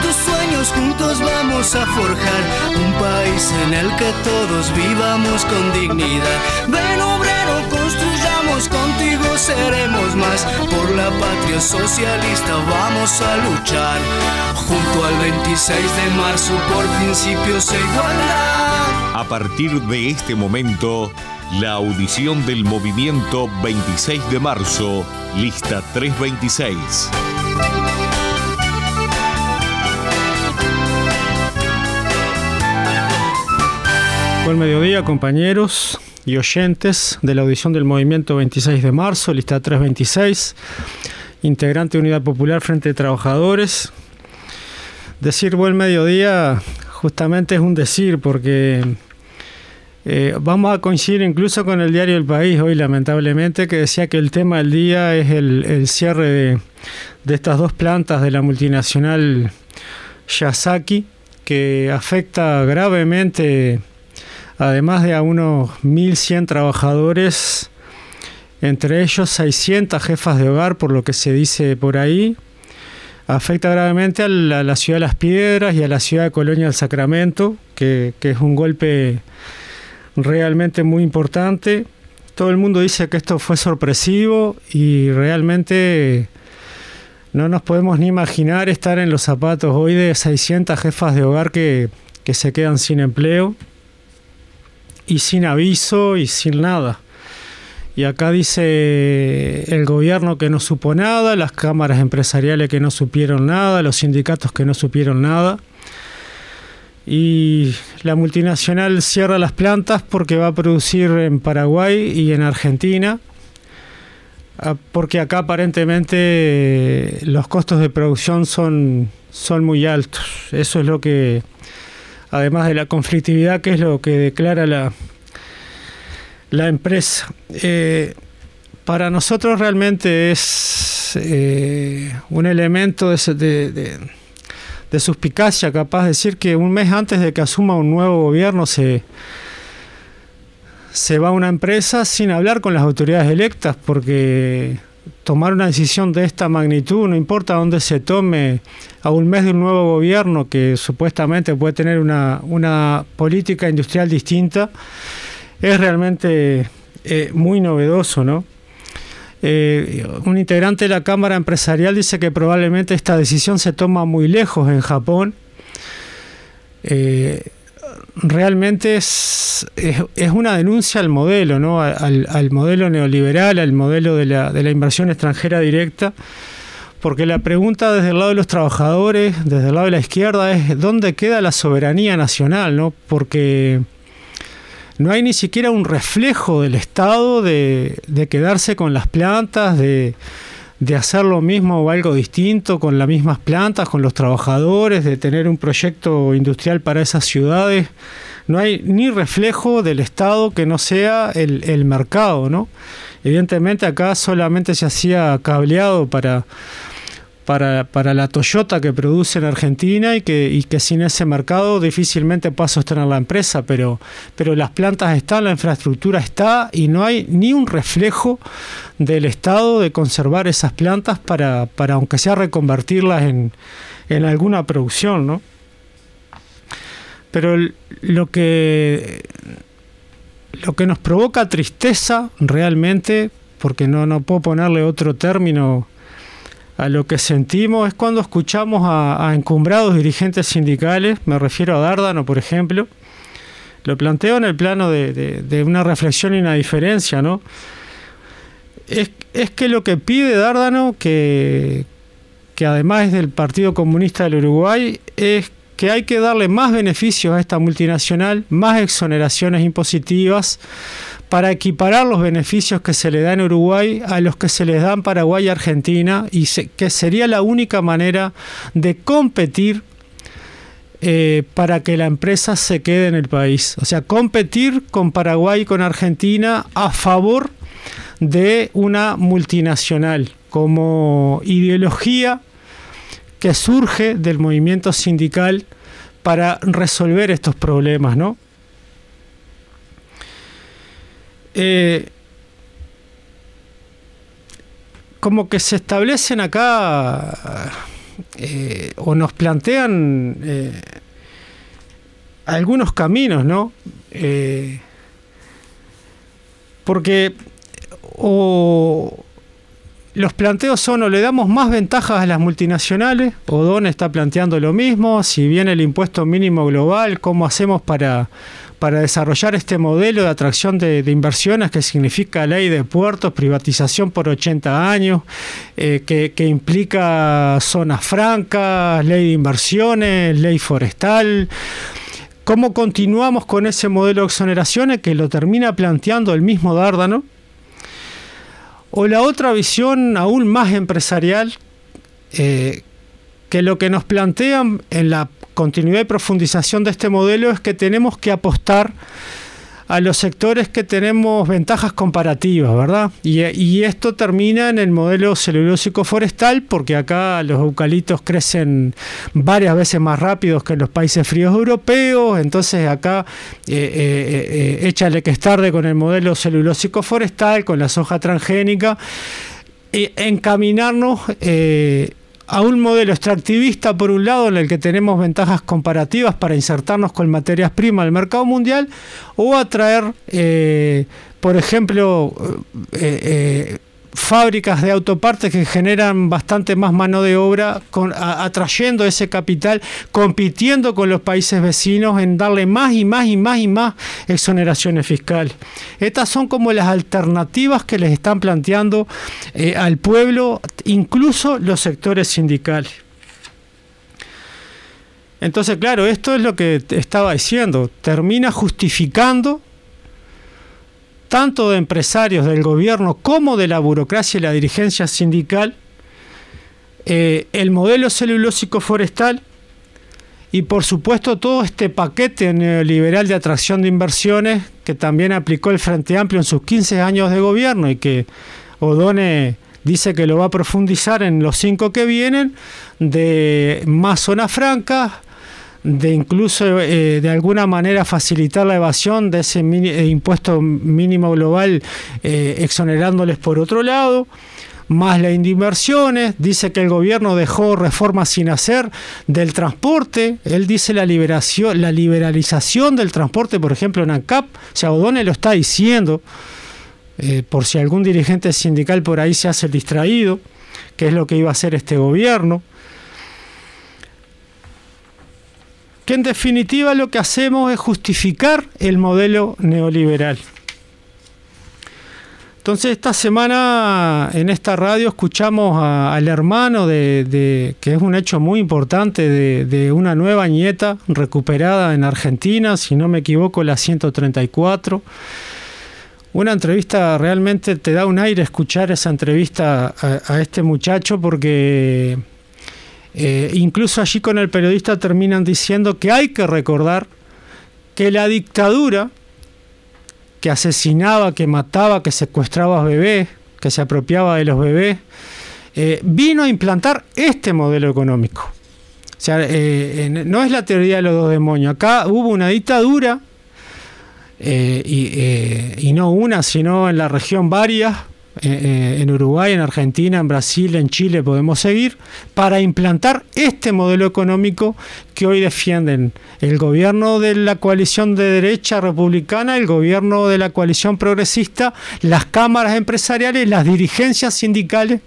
tus sueños juntos vamos a forjar un país en el que todos vivamos con dignidad. Ven obrero, construyamos, contigo seremos más. Por la patria socialista vamos a luchar, junto al 26 de marzo por principios e igualdad. A partir de este momento, la audición del movimiento 26 de marzo, lista 326. Buen mediodía, compañeros y oyentes de la audición del movimiento 26 de marzo, lista 326, integrante de Unidad Popular Frente de Trabajadores. Decir buen mediodía justamente es un decir, porque vamos a coincidir incluso con el diario El País hoy, lamentablemente, que decía que el tema del día es el cierre de estas dos plantas de la multinacional Yazaki, que afecta gravemente, además de a unos 1.100 trabajadores, entre ellos 600 jefas de hogar, por lo que se dice por ahí. Afecta gravemente a la ciudad de Las Piedras y a la ciudad de Colonia del Sacramento, que es un golpe realmente muy importante. Todo el mundo dice que esto fue sorpresivo y realmente no nos podemos ni imaginar estar en los zapatos hoy de 600 jefas de hogar que se quedan sin empleo y sin aviso y sin nada. Y acá dice el gobierno que no supo nada, las cámaras empresariales que no supieron nada, los sindicatos que no supieron nada. Y la multinacional cierra las plantas porque va a producir en Paraguay y en Argentina, porque acá aparentemente los costos de producción son muy altos. Eso es lo que, además de la conflictividad, que es lo que declara la empresa. Para nosotros realmente es un elemento de suspicacia capaz de decir que un mes antes de que asuma un nuevo gobierno se va a una empresa sin hablar con las autoridades electas, porque tomar una decisión de esta magnitud, no importa dónde se tome, a un mes de un nuevo gobierno que supuestamente puede tener una política industrial distinta, es realmente muy novedoso, ¿no? Un integrante de la Cámara Empresarial dice que probablemente esta decisión se toma muy lejos en Japón. Realmente es una denuncia al modelo, ¿no? Al modelo neoliberal, al modelo de la inversión extranjera directa, porque la pregunta desde el lado de los trabajadores, desde el lado de la izquierda, es ¿dónde queda la soberanía nacional, ¿no? Porque no hay ni siquiera un reflejo del Estado de quedarse con las plantas, de hacer lo mismo o algo distinto con las mismas plantas, con los trabajadores, de tener un proyecto industrial para esas ciudades. No hay ni reflejo del Estado que no sea el mercado, ¿no? Evidentemente acá solamente se hacía cableado para la Toyota que produce en Argentina y que sin ese mercado difícilmente pueda sostener la empresa, pero las plantas están, la infraestructura está y no hay ni un reflejo del Estado de conservar esas plantas para aunque sea reconvertirlas en alguna producción, ¿no? Pero lo que nos provoca tristeza realmente, porque no puedo ponerle otro término a lo que sentimos, es cuando escuchamos a encumbrados dirigentes sindicales, me refiero a Dárdano, por ejemplo. Lo planteo en el plano de una reflexión y una diferencia, ¿no? Es que lo que pide Dárdano, que además es del Partido Comunista del Uruguay, es que hay que darle más beneficios a esta multinacional, más exoneraciones impositivas, para equiparar los beneficios que se le da en Uruguay a los que se les da en Paraguay y Argentina, y que sería la única manera de competir para que la empresa se quede en el país. O sea, competir con Paraguay y con Argentina a favor de una multinacional, como ideología que surge del movimiento sindical para resolver estos problemas, ¿no? Como que se establecen acá o nos plantean algunos caminos, ¿no? Porque los planteos son: o le damos más ventajas a las multinacionales, Odón está planteando lo mismo. Si viene el impuesto mínimo global, ¿cómo hacemos para desarrollar este modelo de atracción de inversiones que significa ley de puertos, privatización por 80 años, que implica zonas francas, ley de inversiones, ley forestal? ¿Cómo continuamos con ese modelo de exoneraciones que lo termina planteando el mismo Dárdano? O la otra visión aún más empresarial, que lo que nos plantean en la continuidad y profundización de este modelo es que tenemos que apostar a los sectores que tenemos ventajas comparativas, ¿verdad? Y esto termina en el modelo celulósico forestal, porque acá los eucaliptos crecen varias veces más rápidos que en los países fríos europeos. Entonces acá échale que es tarde con el modelo celulósico forestal, con la soja transgénica, encaminarnos a un modelo extractivista, por un lado, en el que tenemos ventajas comparativas para insertarnos con materias primas al mercado mundial, o atraer, por ejemplo, fábricas de autopartes que generan bastante más mano de obra, atrayendo ese capital, compitiendo con los países vecinos en darle más y más y más y más exoneraciones fiscales. Estas son como las alternativas que les están planteando al pueblo, incluso los sectores sindicales. Entonces, claro, esto es lo que estaba diciendo, termina justificando, tanto de empresarios del gobierno como de la burocracia y la dirigencia sindical, el modelo celulósico forestal y, por supuesto, todo este paquete neoliberal de atracción de inversiones que también aplicó el Frente Amplio en sus 15 años de gobierno y que Odone dice que lo va a profundizar en los 5 que vienen, de más zonas francas, de incluso de alguna manera facilitar la evasión de ese impuesto mínimo global, exonerándoles por otro lado, más ley de inversiones. Dice que el gobierno dejó reformas sin hacer del transporte. Él dice la liberalización del transporte, por ejemplo, en ANCAP. O sea, Odone lo está diciendo, por si algún dirigente sindical por ahí se hace el distraído, que es lo que iba a hacer este gobierno. Que en definitiva lo que hacemos es justificar el modelo neoliberal. Entonces, esta semana en esta radio escuchamos al hermano que es un hecho muy importante, de una nueva nieta recuperada en Argentina, si no me equivoco, la 134. Una entrevista, realmente te da un aire escuchar esa entrevista a este muchacho, porque incluso allí con el periodista terminan diciendo que hay que recordar que la dictadura que asesinaba, que mataba, que secuestraba bebés, que se apropiaba de los bebés, vino a implantar este modelo económico. O sea, no es la teoría de los dos demonios. Acá hubo una dictadura, y no una, sino en la región varias, en Uruguay, en Argentina, en Brasil, en Chile, podemos seguir, para implantar este modelo económico que hoy defienden el gobierno de la coalición de derecha republicana, el gobierno de la coalición progresista, las cámaras empresariales, las dirigencias sindicales.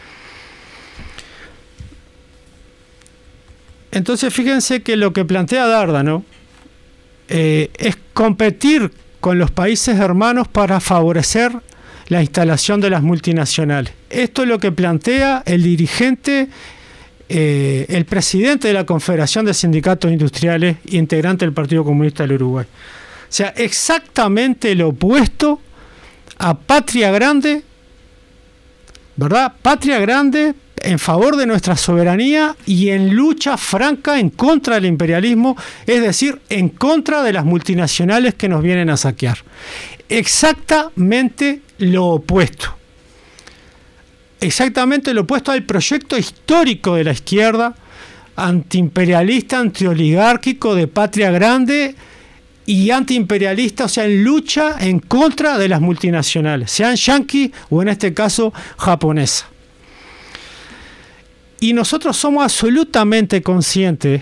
Entonces, fíjense que lo que plantea Dárdano es competir con los países hermanos para favorecer la instalación de las multinacionales. Esto es lo que plantea el dirigente, el presidente de la Confederación de Sindicatos Industriales, integrante del Partido Comunista del Uruguay. O sea, exactamente lo opuesto a Patria Grande, ¿verdad? Patria Grande en favor de nuestra soberanía y en lucha franca en contra del imperialismo, es decir, en contra de las multinacionales que nos vienen a saquear. Exactamente lo opuesto. Exactamente lo opuesto al proyecto histórico de la izquierda, antiimperialista, antioligárquico, de Patria Grande y antiimperialista, o sea, en lucha en contra de las multinacionales, sean yanquis o en este caso japonesas. Y nosotros somos absolutamente conscientes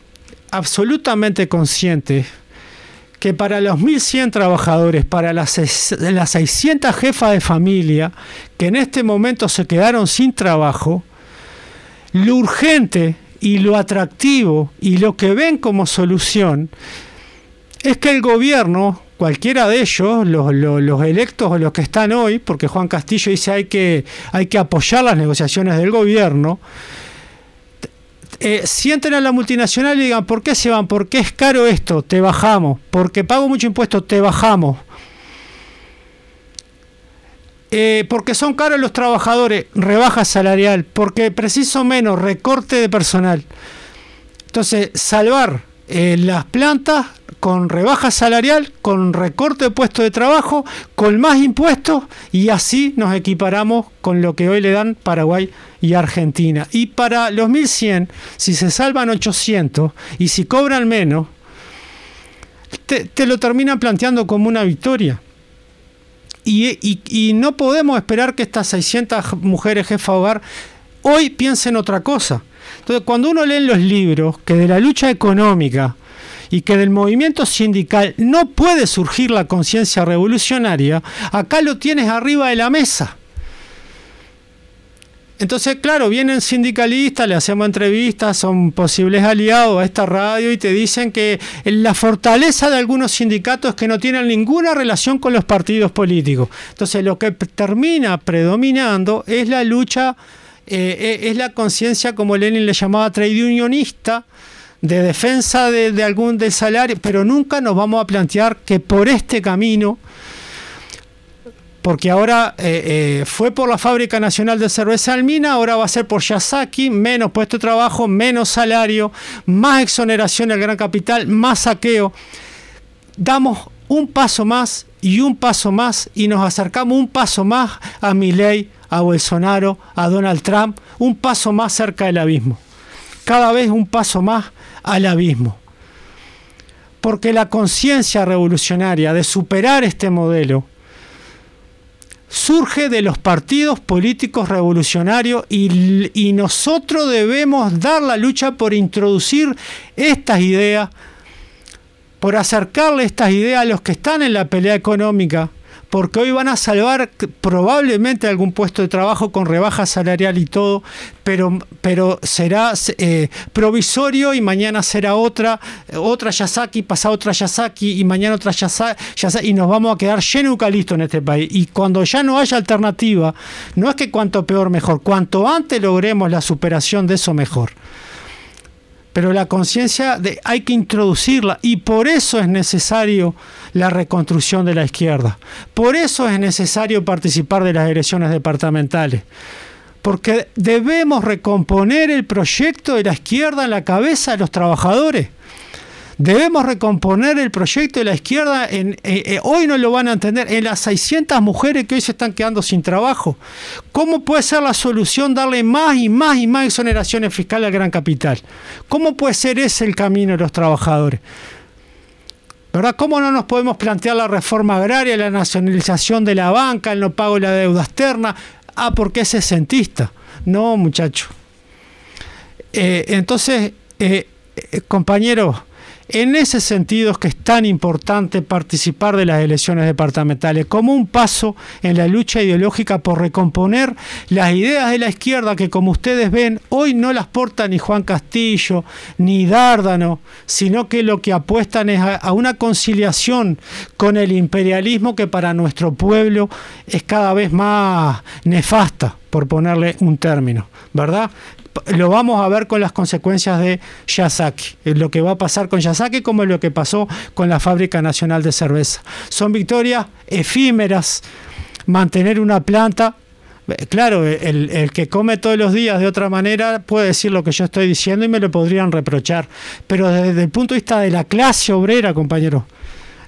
que para los 1.100 trabajadores, para las 600 jefas de familia que en este momento se quedaron sin trabajo, lo urgente y lo atractivo y lo que ven como solución es que el gobierno, cualquiera de ellos, los electos o los que están hoy, porque Juan Castillo dice hay que apoyar las negociaciones del gobierno, sienten a la multinacional y digan, ¿por qué se van? ¿Por qué es caro esto? Te bajamos. Porque pago mucho impuesto, te bajamos. Porque son caros los trabajadores, rebaja salarial. Porque preciso menos, recorte de personal. Entonces, salvar las plantas con rebaja salarial, con recorte de puestos de trabajo, con más impuestos, y así nos equiparamos con lo que hoy le dan Paraguay y Argentina. Y para los 1.100, si se salvan 800 y si cobran menos, te lo terminan planteando como una victoria. Y no podemos esperar que estas 600 mujeres jefas de hogar hoy piensen otra cosa. Entonces, cuando uno lee en los libros que de la lucha económica y que del movimiento sindical no puede surgir la conciencia revolucionaria, acá lo tienes arriba de la mesa. Entonces, claro, vienen sindicalistas, le hacemos entrevistas, son posibles aliados a esta radio y te dicen que la fortaleza de algunos sindicatos es que no tienen ninguna relación con los partidos políticos. Entonces, lo que termina predominando es la lucha, es la conciencia, como Lenin le llamaba, trade unionista, de defensa del salario, pero nunca nos vamos a plantear que por este camino, porque ahora fue por la Fábrica Nacional de Cerveza Almina, ahora va a ser por Yazaki, menos puesto de trabajo, menos salario, más exoneración del gran capital, más saqueo. Damos un paso más y nos acercamos un paso más a Milei, a Bolsonaro, a Donald Trump, un paso más cerca del abismo. Cada vez un paso más al abismo. Porque la conciencia revolucionaria de superar este modelo surge de los partidos políticos revolucionarios y nosotros debemos dar la lucha por introducir estas ideas, por acercarle estas ideas a los que están en la pelea económica, porque hoy van a salvar probablemente algún puesto de trabajo con rebaja salarial y todo, pero será provisorio y mañana será otra Yazaki, pasado otra Yazaki y mañana otra Yazaki, y nos vamos a quedar lleno de eucalipto en este país. Y cuando ya no haya alternativa, no es que cuanto peor mejor, cuanto antes logremos la superación de eso mejor. Pero la conciencia hay que introducirla y por eso es necesario la reconstrucción de la izquierda. Por eso es necesario participar de las elecciones departamentales. Porque debemos recomponer el proyecto de la izquierda en la cabeza de los trabajadores. Debemos recomponer el proyecto de la izquierda, hoy no lo van a entender, en las 600 mujeres que hoy se están quedando sin trabajo. ¿Cómo puede ser la solución darle más y más y más exoneraciones fiscales al gran capital? ¿Cómo puede ser ese el camino de los trabajadores? ¿Verdad? ¿Cómo no nos podemos plantear la reforma agraria, la nacionalización de la banca, el no pago de la deuda externa? Porque es sesentista. No, muchacho. Entonces, compañeros, en ese sentido es que es tan importante participar de las elecciones departamentales como un paso en la lucha ideológica por recomponer las ideas de la izquierda que, como ustedes ven, hoy no las porta ni Juan Castillo ni Dárdano, sino que lo que apuestan es a una conciliación con el imperialismo que para nuestro pueblo es cada vez más nefasta, por ponerle un término, ¿verdad? Lo vamos a ver con las consecuencias de Yazaki, lo que va a pasar con Yazaki como lo que pasó con la Fábrica Nacional de Cerveza. Son victorias efímeras. Mantener una planta, claro, el que come todos los días de otra manera puede decir lo que yo estoy diciendo y me lo podrían reprochar, pero desde el punto de vista de la clase obrera, compañero,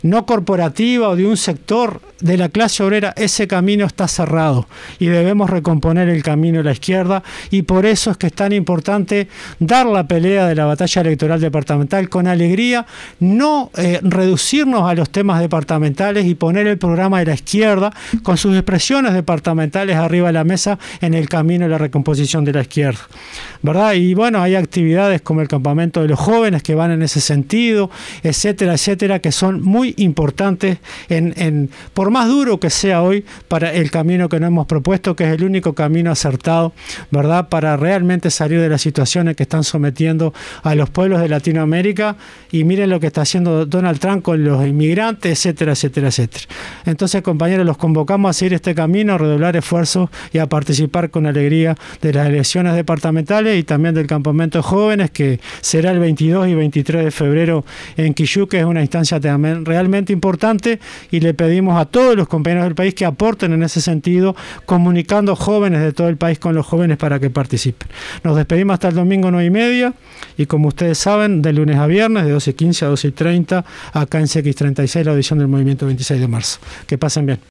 no corporativa o de un sector de la clase obrera, ese camino está cerrado y debemos recomponer el camino a la izquierda, y por eso es que es tan importante dar la pelea de la batalla electoral departamental con alegría, no reducirnos a los temas departamentales y poner el programa de la izquierda con sus expresiones departamentales arriba de la mesa en el camino de la recomposición de la izquierda, ¿verdad? Y bueno, hay actividades como el campamento de los jóvenes que van en ese sentido, etcétera, etcétera, que son muy importantes por más duro que sea hoy, para el camino que nos hemos propuesto, que es el único camino acertado, ¿verdad?, para realmente salir de las situaciones que están sometiendo a los pueblos de Latinoamérica. Y miren lo que está haciendo Donald Trump con los inmigrantes, etcétera, etcétera, etcétera. Entonces, compañeros, los convocamos a seguir este camino, a redoblar esfuerzos y a participar con alegría de las elecciones departamentales y también del campamento de jóvenes, que será el 22 y 23 de febrero en Quillú, que es una instancia también realmente importante, y le pedimos a todos los compañeros del país que aporten en ese sentido, comunicando jóvenes de todo el país con los jóvenes para que participen. Nos despedimos hasta el domingo 9:30, y como ustedes saben, de lunes a viernes de 12:15 a 12:30 acá en CX36, la audición del Movimiento 26 de marzo. Que pasen bien.